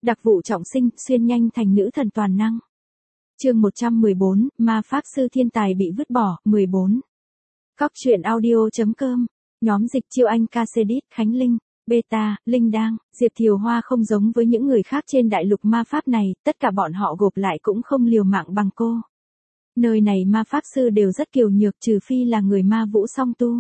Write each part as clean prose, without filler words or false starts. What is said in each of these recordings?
Đặc vụ trọng sinh, xuyên nhanh thành nữ thần toàn năng. Chương 114, ma pháp sư thiên tài bị vứt bỏ, 14. Góc truyện audio.com, nhóm dịch chiêu anh Casedit, Khánh Linh, Beta, Linh Đang, Diệp Thiều Hoa không giống với những người khác trên đại lục ma pháp này, tất cả bọn họ gộp lại cũng không liều mạng bằng cô. Nơi này ma pháp sư đều rất kiều nhược trừ phi là người ma vũ song tu.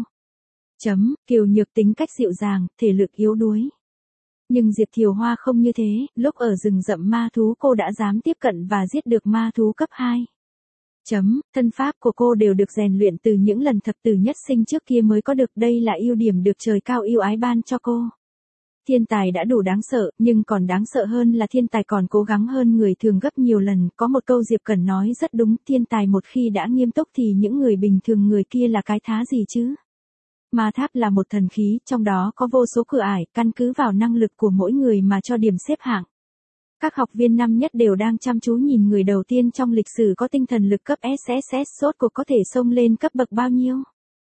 Kiều nhược tính cách dịu dàng, thể lực yếu đuối. Nhưng Diệp Thiều Hoa không như thế, lúc ở rừng rậm ma thú cô đã dám tiếp cận và giết được ma thú cấp 2. Thân pháp của cô đều được rèn luyện từ những lần thập tử nhất sinh trước kia mới có được, đây là ưu điểm được trời cao ưu ái ban cho cô. Thiên tài đã đủ đáng sợ, nhưng còn đáng sợ hơn là thiên tài còn cố gắng hơn người thường gấp nhiều lần, có một câu Diệp Cẩn nói rất đúng, thiên tài một khi đã nghiêm túc thì những người bình thường người kia là cái thá gì chứ. Ma tháp là một thần khí, trong đó có vô số cửa ải, căn cứ vào năng lực của mỗi người mà cho điểm xếp hạng. Các học viên năm nhất đều đang chăm chú nhìn người đầu tiên trong lịch sử có tinh thần lực cấp SSS, sốt cuộc có thể xông lên cấp bậc bao nhiêu.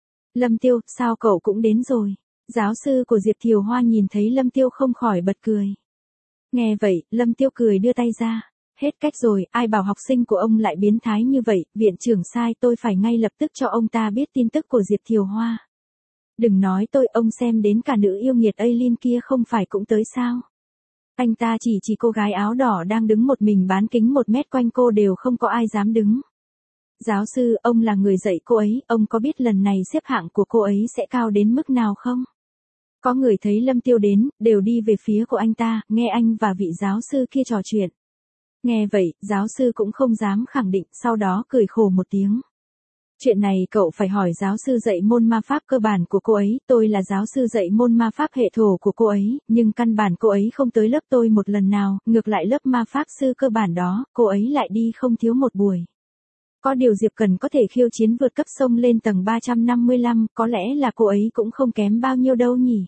Lâm Tiêu, sao cậu cũng đến rồi? Giáo sư của Diệp Thiều Hoa nhìn thấy Lâm Tiêu không khỏi bật cười. Nghe vậy, Lâm Tiêu cười đưa tay ra. Hết cách rồi, ai bảo học sinh của ông lại biến thái như vậy, viện trưởng sai, tôi phải ngay lập tức cho ông ta biết tin tức của Diệp Thiều Hoa. Đừng nói tôi, ông xem đến cả nữ yêu nghiệt Aileen kia không phải cũng tới sao? Anh ta chỉ cô gái áo đỏ đang đứng một mình bán kính 1 mét quanh cô đều không có ai dám đứng. Giáo sư, ông là người dạy cô ấy, ông có biết lần này xếp hạng của cô ấy sẽ cao đến mức nào không? Có người thấy Lâm Tiêu đến, đều đi về phía của anh ta, nghe anh và vị giáo sư kia trò chuyện. Nghe vậy, giáo sư cũng không dám khẳng định, sau đó cười khổ một tiếng. Chuyện này cậu phải hỏi giáo sư dạy môn ma pháp cơ bản của cô ấy, tôi là giáo sư dạy môn ma pháp hệ thổ của cô ấy, nhưng căn bản cô ấy không tới lớp tôi một lần nào, ngược lại lớp ma pháp sư cơ bản đó, cô ấy lại đi không thiếu một buổi. Có điều Diệp Cần có thể khiêu chiến vượt cấp sông lên tầng 355, có lẽ là cô ấy cũng không kém bao nhiêu đâu nhỉ.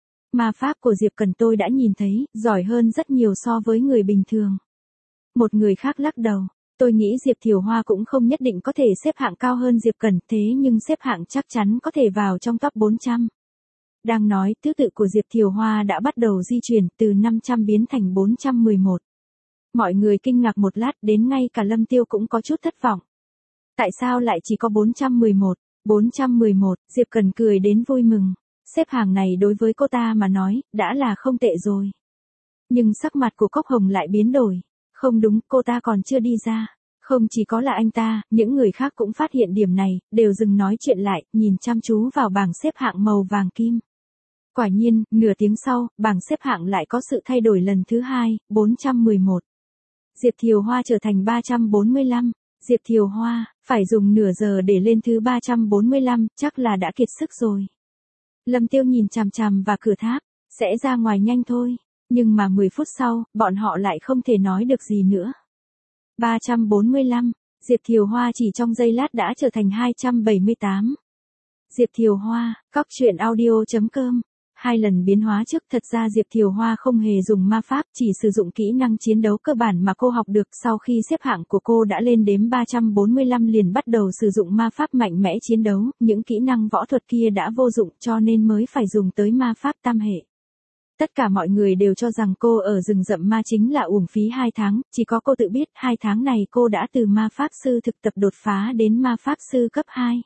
Ma pháp của Diệp Cần tôi đã nhìn thấy, giỏi hơn rất nhiều so với người bình thường. Một người khác lắc đầu. Tôi nghĩ Diệp Thiều Hoa cũng không nhất định có thể xếp hạng cao hơn Diệp Cẩn, thế nhưng xếp hạng chắc chắn có thể vào trong top 400. Đang nói, thứ tự của Diệp Thiều Hoa đã bắt đầu di chuyển, từ 500 biến thành 411. Mọi người kinh ngạc một lát, đến ngay cả Lâm Tiêu cũng có chút thất vọng. Tại sao lại chỉ có 411? 411, Diệp Cẩn cười đến vui mừng. Xếp hàng này đối với cô ta mà nói, đã là không tệ rồi. Nhưng sắc mặt của Cốc Hồng lại biến đổi. Không đúng, cô ta còn chưa đi ra. Không chỉ có là anh ta, những người khác cũng phát hiện điểm này, đều dừng nói chuyện lại, nhìn chăm chú vào bảng xếp hạng màu vàng kim. Quả nhiên, nửa tiếng sau, bảng xếp hạng lại có sự thay đổi lần thứ 2, 411. Diệp Thiều Hoa trở thành 345. Diệp Thiều Hoa, phải dùng nửa giờ để lên thứ 345, chắc là đã kiệt sức rồi. Lâm Tiêu nhìn chằm chằm vào cửa tháp, sẽ ra ngoài nhanh thôi. Nhưng mà 10 phút sau, bọn họ lại không thể nói được gì nữa. 345, Diệp Thiều Hoa chỉ trong giây lát đã trở thành 278. Diệp Thiều Hoa, góc truyện audio.com. 2 lần biến hóa trước, thật ra Diệp Thiều Hoa không hề dùng ma pháp, chỉ sử dụng kỹ năng chiến đấu cơ bản mà cô học được. Sau khi xếp hạng của cô đã lên đến 345 liền bắt đầu sử dụng ma pháp mạnh mẽ chiến đấu, những kỹ năng võ thuật kia đã vô dụng cho nên mới phải dùng tới ma pháp tam hệ. Tất cả mọi người đều cho rằng cô ở rừng rậm ma chính là uổng phí 2 tháng, chỉ có cô tự biết 2 tháng này cô đã từ ma pháp sư thực tập đột phá đến ma pháp sư cấp 2.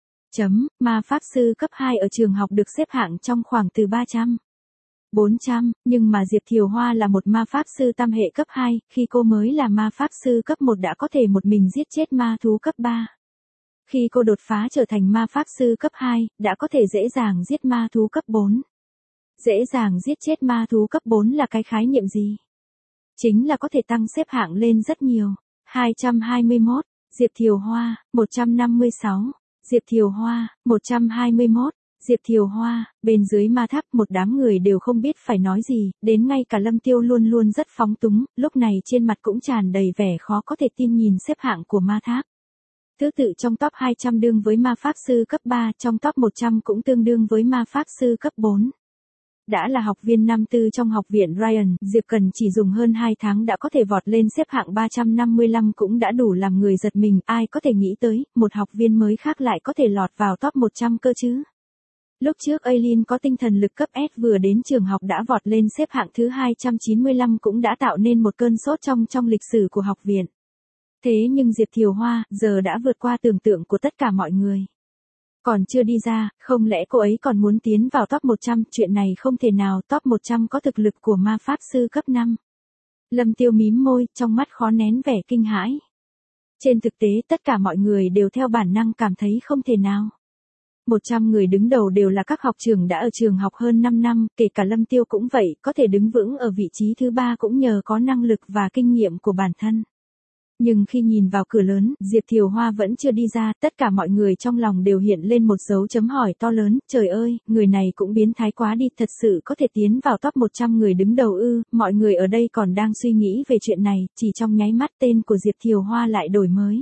Ma pháp sư cấp 2 ở trường học được xếp hạng trong khoảng từ 300, 400, nhưng mà Diệp Thiều Hoa là một ma pháp sư tam hệ cấp 2, khi cô mới là ma pháp sư cấp 1 đã có thể một mình giết chết ma thú cấp 3. Khi cô đột phá trở thành ma pháp sư cấp 2, đã có thể dễ dàng giết ma thú cấp 4. Dễ dàng giết chết ma thú cấp 4 là cái khái niệm gì? Chính là có thể tăng xếp hạng lên rất nhiều. 221, Diệp Thiều Hoa, 156, Diệp Thiều Hoa, 121, Diệp Thiều Hoa, bên dưới ma tháp một đám người đều không biết phải nói gì, đến ngay cả Lâm Tiêu luôn luôn rất phóng túng, lúc này trên mặt cũng tràn đầy vẻ khó có thể tin nhìn xếp hạng của ma tháp. Thứ tự trong top 200 đương với ma pháp sư cấp 3, trong top 100 cũng tương đương với ma pháp sư cấp 4. Đã là học viên năm tư trong học viện Ryan, Diệp Cần chỉ dùng hơn 2 tháng đã có thể vọt lên xếp hạng 355 cũng đã đủ làm người giật mình, ai có thể nghĩ tới, một học viên mới khác lại có thể lọt vào top 100 cơ chứ. Lúc trước Aileen có tinh thần lực cấp S vừa đến trường học đã vọt lên xếp hạng thứ 295 cũng đã tạo nên một cơn sốt trong lịch sử của học viện. Thế nhưng Diệp Thiều Hoa giờ đã vượt qua tưởng tượng của tất cả mọi người. Còn chưa đi ra, không lẽ cô ấy còn muốn tiến vào top 100, chuyện này không thể nào, top 100 có thực lực của ma pháp sư cấp 5. Lâm Tiêu mím môi, trong mắt khó nén vẻ kinh hãi. Trên thực tế tất cả mọi người đều theo bản năng cảm thấy không thể nào. 100 người đứng đầu đều là các học trưởng đã ở trường học hơn 5 năm, kể cả Lâm Tiêu cũng vậy, có thể đứng vững ở vị trí thứ 3 cũng nhờ có năng lực và kinh nghiệm của bản thân. Nhưng khi nhìn vào cửa lớn, Diệp Thiều Hoa vẫn chưa đi ra, tất cả mọi người trong lòng đều hiện lên một dấu chấm hỏi to lớn, trời ơi, người này cũng biến thái quá đi, thật sự có thể tiến vào top 100 người đứng đầu ư, mọi người ở đây còn đang suy nghĩ về chuyện này, chỉ trong nháy mắt tên của Diệp Thiều Hoa lại đổi mới.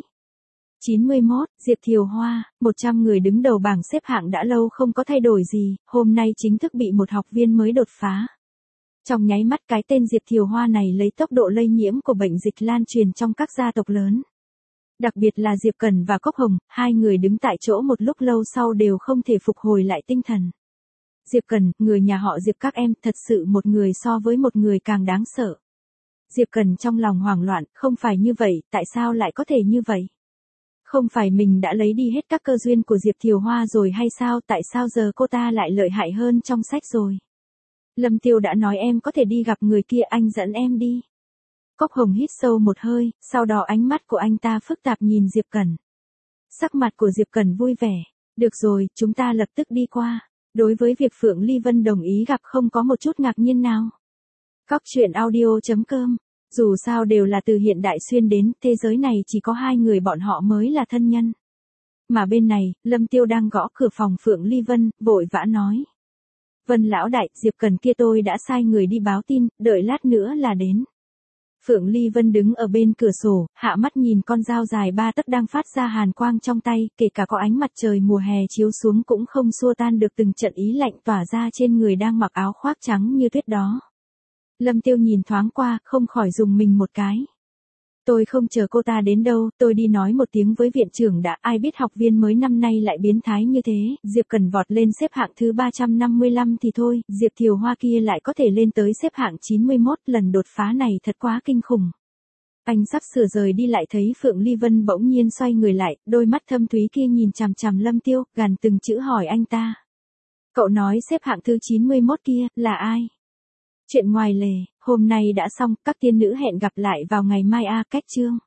91, Diệp Thiều Hoa, 100 người đứng đầu bảng xếp hạng đã lâu không có thay đổi gì, hôm nay chính thức bị một học viên mới đột phá. Trong nháy mắt cái tên Diệp Thiều Hoa này lấy tốc độ lây nhiễm của bệnh dịch lan truyền trong các gia tộc lớn. Đặc biệt là Diệp Cẩn và Cốc Hồng, hai người đứng tại chỗ một lúc lâu sau đều không thể phục hồi lại tinh thần. Diệp Cẩn, người nhà họ Diệp các em, thật sự một người so với một người càng đáng sợ. Diệp Cẩn trong lòng hoảng loạn, không phải như vậy, tại sao lại có thể như vậy? Không phải mình đã lấy đi hết các cơ duyên của Diệp Thiều Hoa rồi hay sao, tại sao giờ cô ta lại lợi hại hơn trong sách rồi? Lâm Tiêu đã nói em có thể đi gặp người kia, anh dẫn em đi. Cốc Hồng hít sâu một hơi, sau đó ánh mắt của anh ta phức tạp nhìn Diệp Cẩn. Sắc mặt của Diệp Cẩn vui vẻ. Được rồi, chúng ta lập tức đi qua. Đối với việc Phượng Ly Vân đồng ý gặp không có một chút ngạc nhiên nào. Cóc truyện audio.com. Dù sao đều là từ hiện đại xuyên đến, thế giới này chỉ có hai người bọn họ mới là thân nhân. Mà bên này, Lâm Tiêu đang gõ cửa phòng Phượng Ly Vân, vội vã nói. Vân lão đại, Diệp Cẩn kia tôi đã sai người đi báo tin, đợi lát nữa là đến. Phượng Ly Vân đứng ở bên cửa sổ, hạ mắt nhìn con dao dài 3 tấc đang phát ra hàn quang trong tay, kể cả có ánh mặt trời mùa hè chiếu xuống cũng không xua tan được từng trận ý lạnh tỏa ra trên người đang mặc áo khoác trắng như tuyết đó. Lâm Tiêu nhìn thoáng qua, không khỏi dùng mình một cái. Tôi không chờ cô ta đến đâu, tôi đi nói một tiếng với viện trưởng đã, ai biết học viên mới năm nay lại biến thái như thế, Diệp Cẩn vọt lên xếp hạng thứ 355 thì thôi, Diệp Thiều Hoa kia lại có thể lên tới xếp hạng 91, lần đột phá này thật quá kinh khủng. Anh sắp sửa rời đi lại thấy Phượng Ly Vân bỗng nhiên xoay người lại, đôi mắt thâm thúy kia nhìn chằm chằm Lâm Tiêu, gằn từng chữ hỏi anh ta. Cậu nói xếp hạng thứ 91 kia, là ai? Chuyện ngoài lề, hôm nay đã xong, các tiên nữ hẹn gặp lại vào ngày mai a, cách chương.